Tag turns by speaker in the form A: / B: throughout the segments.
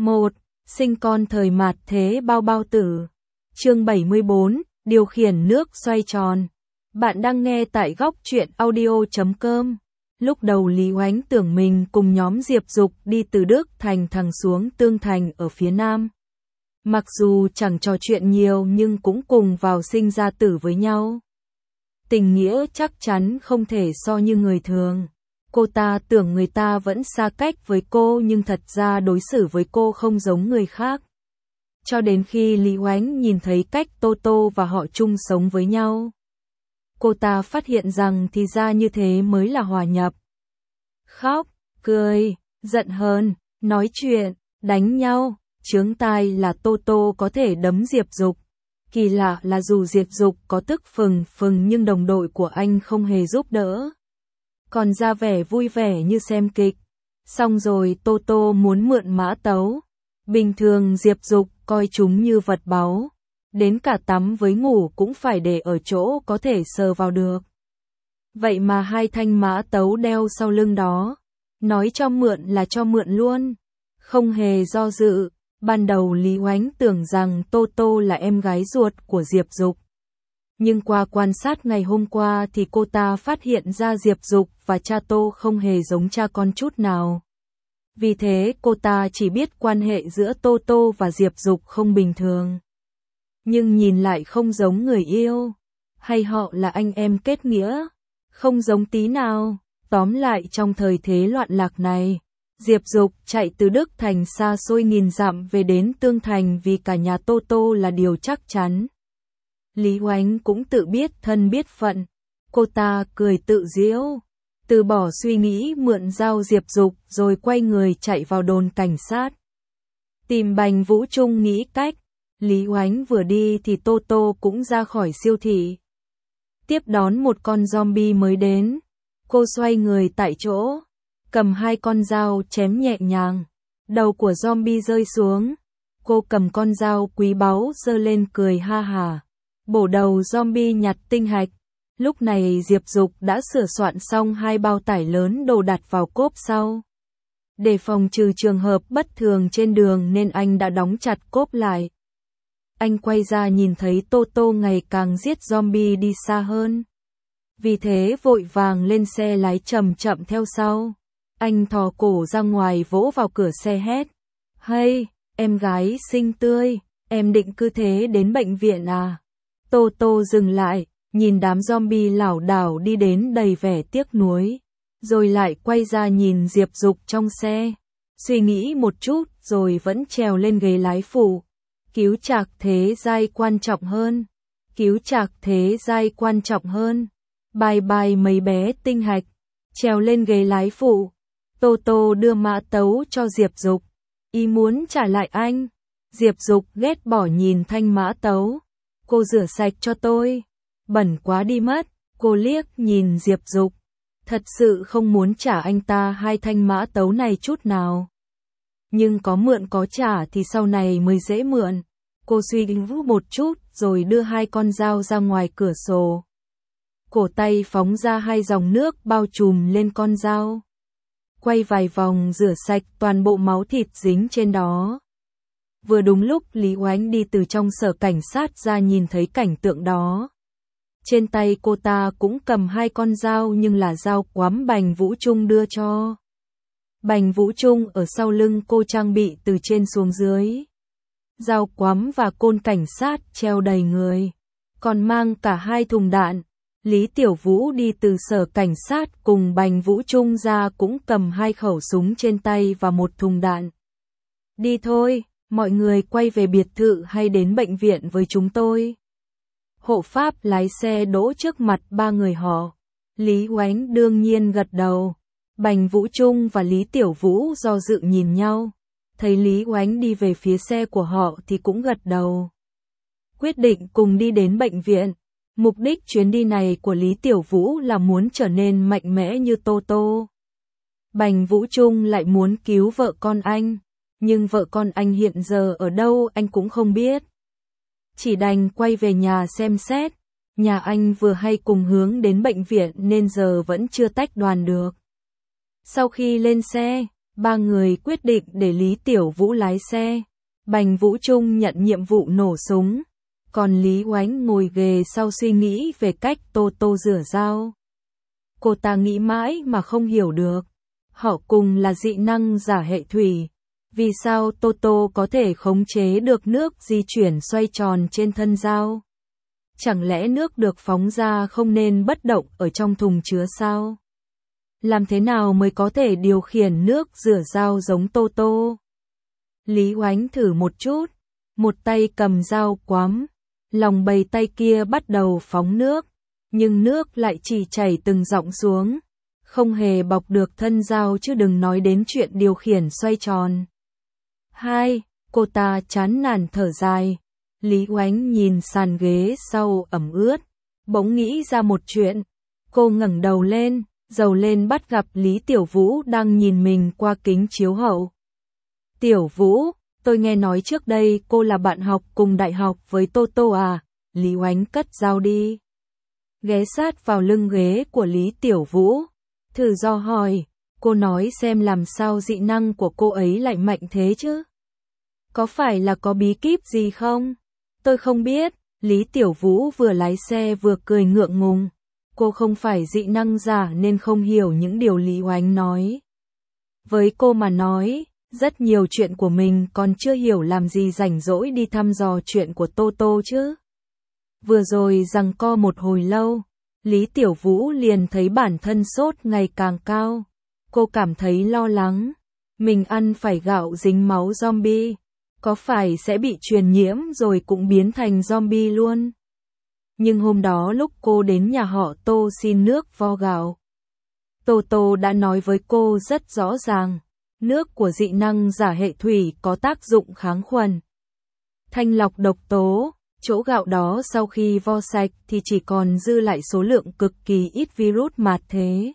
A: 1. Sinh con thời mạt thế bao bao tử. Chương 74, điều khiển nước xoay tròn. Bạn đang nghe tại góc truyện audio.com. Lúc đầu Lý Oánh tưởng mình cùng nhóm Diệp Dục đi từ Đức Thành thẳng xuống Tương Thành ở phía Nam. Mặc dù chẳng trò chuyện nhiều nhưng cũng cùng vào sinh ra tử với nhau. Tình nghĩa chắc chắn không thể so như người thường. Cô ta tưởng người ta vẫn xa cách với cô nhưng thật ra đối xử với cô không giống người khác. Cho đến khi Lý Oánh nhìn thấy cách Toto và họ chung sống với nhau. Cô ta phát hiện rằng thì ra như thế mới là hòa nhập. Khóc, cười, giận hờn, nói chuyện, đánh nhau, chướng tai là Toto có thể đấm Diệp Dục. Kỳ lạ là dù Diệp Dục có tức phừng phừng nhưng đồng đội của anh không hề giúp đỡ. Còn ra vẻ vui vẻ như xem kịch. Xong rồi Toto muốn mượn mã tấu. Bình thường Diệp Dục coi chúng như vật báu. Đến cả tắm với ngủ cũng phải để ở chỗ có thể sờ vào được. Vậy mà hai thanh mã tấu đeo sau lưng đó. Nói cho mượn là cho mượn luôn. Không hề do dự. Ban đầu Lý Oánh tưởng rằng Toto là em gái ruột của Diệp Dục. Nhưng qua quan sát ngày hôm qua thì cô ta phát hiện ra Diệp Dục và cha Tô không hề giống cha con chút nào. Vì thế cô ta chỉ biết quan hệ giữa Toto và Diệp Dục không bình thường. Nhưng nhìn lại không giống người yêu. Hay họ là anh em kết nghĩa. Không giống tí nào. Tóm lại trong thời thế loạn lạc này. Diệp Dục chạy từ Đức Thành xa xôi nghìn dặm về đến Tương Thành vì cả nhà Toto là điều chắc chắn. Lý Oánh cũng tự biết thân biết phận. Cô ta cười tự giễu. Từ bỏ suy nghĩ mượn dao Diệp Dục rồi quay người chạy vào đồn cảnh sát. Tìm Bành Vũ Trung nghĩ cách. Lý Oánh vừa đi thì Toto cũng ra khỏi siêu thị. Tiếp đón một con zombie mới đến. Cô xoay người tại chỗ. Cầm hai con dao chém nhẹ nhàng. Đầu của zombie rơi xuống. Cô cầm con dao quý báu giơ lên cười ha hả. Bổ đầu zombie nhặt tinh hạch. Lúc này Diệp Dục đã sửa soạn xong hai bao tải lớn đồ đặt vào cốp sau. Để phòng trừ trường hợp bất thường trên đường nên anh đã đóng chặt cốp lại. Anh quay ra nhìn thấy Toto ngày càng giết zombie đi xa hơn. Vì thế vội vàng lên xe lái chậm chậm theo sau. Anh thò cổ ra ngoài vỗ vào cửa xe hét. Hey, em gái xinh tươi, em định cứ thế đến bệnh viện à? Toto dừng lại, nhìn đám zombie lảo đảo đi đến đầy vẻ tiếc nuối. Rồi lại quay ra nhìn Diệp Dục trong xe. Suy nghĩ một chút rồi vẫn trèo lên ghế lái phụ. Cứu Trạc thế giai quan trọng hơn. Cứu Trạc thế giai quan trọng hơn. Bye bye mấy bé tinh hạch. Trèo lên ghế lái phụ. Toto đưa mã tấu cho Diệp Dục. Ý muốn trả lại anh. Diệp Dục ghét bỏ nhìn thanh mã tấu. Cô rửa sạch cho tôi. Bẩn quá đi mất. Cô liếc nhìn Diệp Dục. Thật sự không muốn trả anh ta hai thanh mã tấu này chút nào. Nhưng có mượn có trả thì sau này mới dễ mượn. Cô suy nghĩ một chút rồi đưa hai con dao ra ngoài cửa sổ. Cổ tay phóng ra hai dòng nước bao trùm lên con dao. Quay vài vòng rửa sạch toàn bộ máu thịt dính trên đó. Vừa đúng lúc Lý Oánh đi từ trong sở cảnh sát ra nhìn thấy cảnh tượng đó. Trên tay cô ta cũng cầm hai con dao nhưng là dao quắm Bành Vũ Trung đưa cho. Bành Vũ Trung ở sau lưng cô trang bị từ trên xuống dưới. Dao quắm và côn cảnh sát treo đầy người. Còn mang cả hai thùng đạn. Lý Tiểu Vũ đi từ sở cảnh sát cùng Bành Vũ Trung ra cũng cầm hai khẩu súng trên tay và một thùng đạn. Đi thôi, mọi người quay về biệt thự hay đến bệnh viện với chúng tôi. Hộ pháp lái xe đỗ trước mặt ba người họ. Lý Oánh đương nhiên gật đầu. Bành Vũ Trung và Lý Tiểu Vũ do dự nhìn nhau. Thấy Lý Oánh đi về phía xe của họ thì cũng gật đầu. Quyết định cùng đi đến bệnh viện. Mục đích chuyến đi này của Lý Tiểu Vũ là muốn trở nên mạnh mẽ như Toto. Bành Vũ Trung lại muốn cứu vợ con anh. Nhưng vợ con anh hiện giờ ở đâu anh cũng không biết. Chỉ đành quay về nhà xem xét. Nhà anh vừa hay cùng hướng đến bệnh viện nên giờ vẫn chưa tách đoàn được. Sau khi lên xe, Ba người quyết định để Lý Tiểu Vũ lái xe. Bành Vũ Trung nhận nhiệm vụ nổ súng. Còn Lý Oánh ngồi ghế sau suy nghĩ về cách Tô Tô rửa dao. Cô ta nghĩ mãi mà không hiểu được. Họ cùng là dị năng giả hệ thủy. Vì sao Tô Tô có thể khống chế được nước di chuyển xoay tròn trên thân dao? Chẳng lẽ nước được phóng ra không nên bất động ở trong thùng chứa sao? Làm thế nào mới có thể điều khiển nước rửa dao giống Tô Tô? Lý Oánh thử một chút, một tay cầm dao quắm, lòng bầy tay kia bắt đầu phóng nước, nhưng nước lại chỉ chảy từng giọt xuống, không hề bọc được thân dao chứ đừng nói đến chuyện điều khiển xoay tròn. Cô ta chán nản thở dài. Lý Oánh nhìn sàn ghế sau ẩm ướt, bỗng nghĩ ra một chuyện. Cô ngẩng đầu lên, dầu lên bắt gặp Lý Tiểu Vũ đang nhìn mình qua kính chiếu hậu. Tiểu Vũ, tôi nghe nói trước đây cô là bạn học cùng đại học với Tô Tô à? Lý Oánh cất dao đi, ghé sát vào lưng ghế của Lý Tiểu Vũ, thử dò hỏi, cô nói xem làm sao dị năng của cô ấy lại mạnh thế chứ? Có phải là có bí kíp gì không? Tôi không biết. Lý Tiểu Vũ vừa lái xe vừa cười ngượng ngùng. Cô không phải dị năng giả nên không hiểu những điều Lý Oánh nói. Với cô mà nói, rất nhiều chuyện của mình còn chưa hiểu làm gì rảnh rỗi đi thăm dò chuyện của Tô Tô chứ. Vừa rồi giằng co một hồi lâu, Lý Tiểu Vũ liền thấy bản thân sốt ngày càng cao. Cô cảm thấy lo lắng. Mình ăn phải gạo dính máu zombie. Có phải sẽ bị truyền nhiễm rồi cũng biến thành zombie luôn? Nhưng hôm đó lúc cô đến nhà họ Tô xin nước vo gạo, Tô Tô đã nói với cô rất rõ ràng, nước của dị năng giả hệ thủy có tác dụng kháng khuẩn, thanh lọc độc tố, chỗ gạo đó sau khi vo sạch thì chỉ còn dư lại số lượng cực kỳ ít virus mạt thế.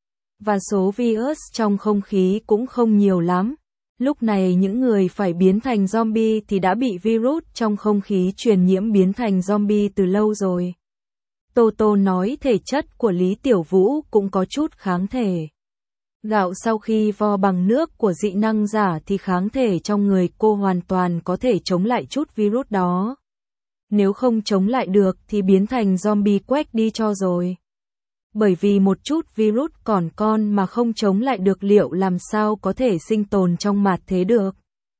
A: Và số virus trong không khí cũng không nhiều lắm. Lúc này những người phải biến thành zombie thì đã bị virus trong không khí truyền nhiễm biến thành zombie từ lâu rồi. Tô Tô nói thể chất của Lý Tiểu Vũ cũng có chút kháng thể. Gạo sau khi vo bằng nước của dị năng giả thì kháng thể trong người cô hoàn toàn có thể chống lại chút virus đó. Nếu không chống lại được thì biến thành zombie quách đi cho rồi. Bởi vì một chút virus còn con mà không chống lại được liệu làm sao có thể sinh tồn trong mạt thế được.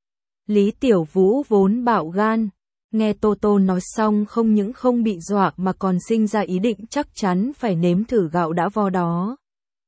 A: Lý Tiểu Vũ vốn bạo gan, nghe Tô Tô nói xong không những không bị dọa mà còn sinh ra ý định chắc chắn phải nếm thử gạo đã vo đó.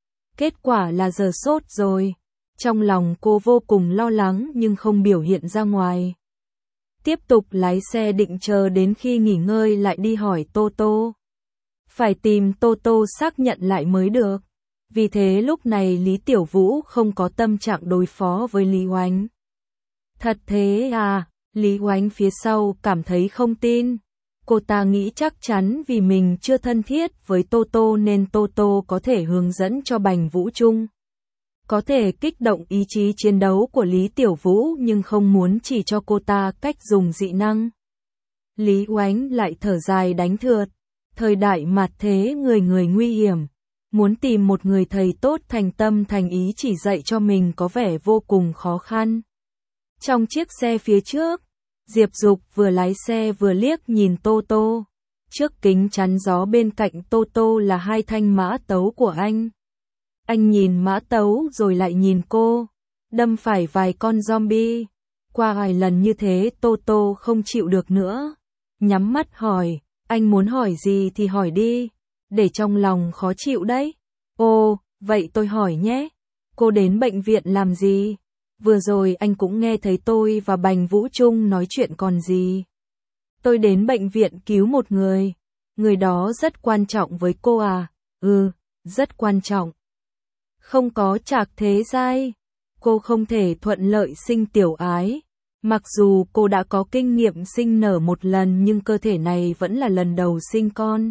A: Kết quả là giờ sốt rồi. Trong lòng cô vô cùng lo lắng nhưng không biểu hiện ra ngoài. Tiếp tục lái xe định chờ đến khi nghỉ ngơi lại đi hỏi Tô Tô. Phải tìm Tô Tô xác nhận lại mới được. Vì thế lúc này Lý Tiểu Vũ không có tâm trạng đối phó với Lý Oánh. Thật thế à? Lý Oánh phía sau cảm thấy không tin. Cô ta nghĩ chắc chắn vì mình chưa thân thiết với Tô Tô nên Tô Tô có thể hướng dẫn cho Bành Vũ Trung. Có thể kích động ý chí chiến đấu của Lý Tiểu Vũ nhưng không muốn chỉ cho cô ta cách dùng dị năng. Lý Oánh lại thở dài đánh thượt. Thời đại mạt thế người người nguy hiểm. Muốn tìm một người thầy tốt thành tâm thành ý chỉ dạy cho mình có vẻ vô cùng khó khăn. Trong chiếc xe phía trước, Diệp Dục vừa lái xe vừa liếc nhìn Tô Tô. Trước kính chắn gió bên cạnh Tô Tô là hai thanh mã tấu của anh. Anh nhìn mã tấu rồi lại nhìn cô. Đâm phải vài con zombie. Qua vài lần như thế Tô Tô không chịu được nữa. Nhắm mắt hỏi, anh muốn hỏi gì thì hỏi đi. Để trong lòng khó chịu đấy. Ồ, vậy tôi hỏi nhé. Cô đến bệnh viện làm gì? Vừa rồi anh cũng nghe thấy tôi và Bành Vũ Trung nói chuyện còn gì. Tôi đến bệnh viện cứu một người. Người đó rất quan trọng với cô à? Ừ, rất quan trọng. Không có trạc thế giai. Cô không thể thuận lợi sinh tiểu ái. Mặc dù cô đã có kinh nghiệm sinh nở một lần nhưng cơ thể này vẫn là lần đầu sinh con.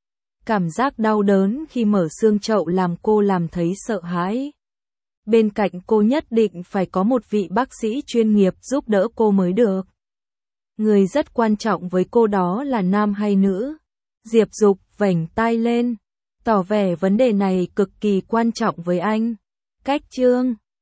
A: Cảm giác đau đớn khi mở xương chậu làm cô làm thấy sợ hãi. Bên cạnh cô nhất định phải có một vị bác sĩ chuyên nghiệp giúp đỡ cô mới được. Người rất quan trọng với cô đó là nam hay nữ? Diệp Dục vểnh tai lên, tỏ vẻ vấn đề này cực kỳ quan trọng với anh. Cách chương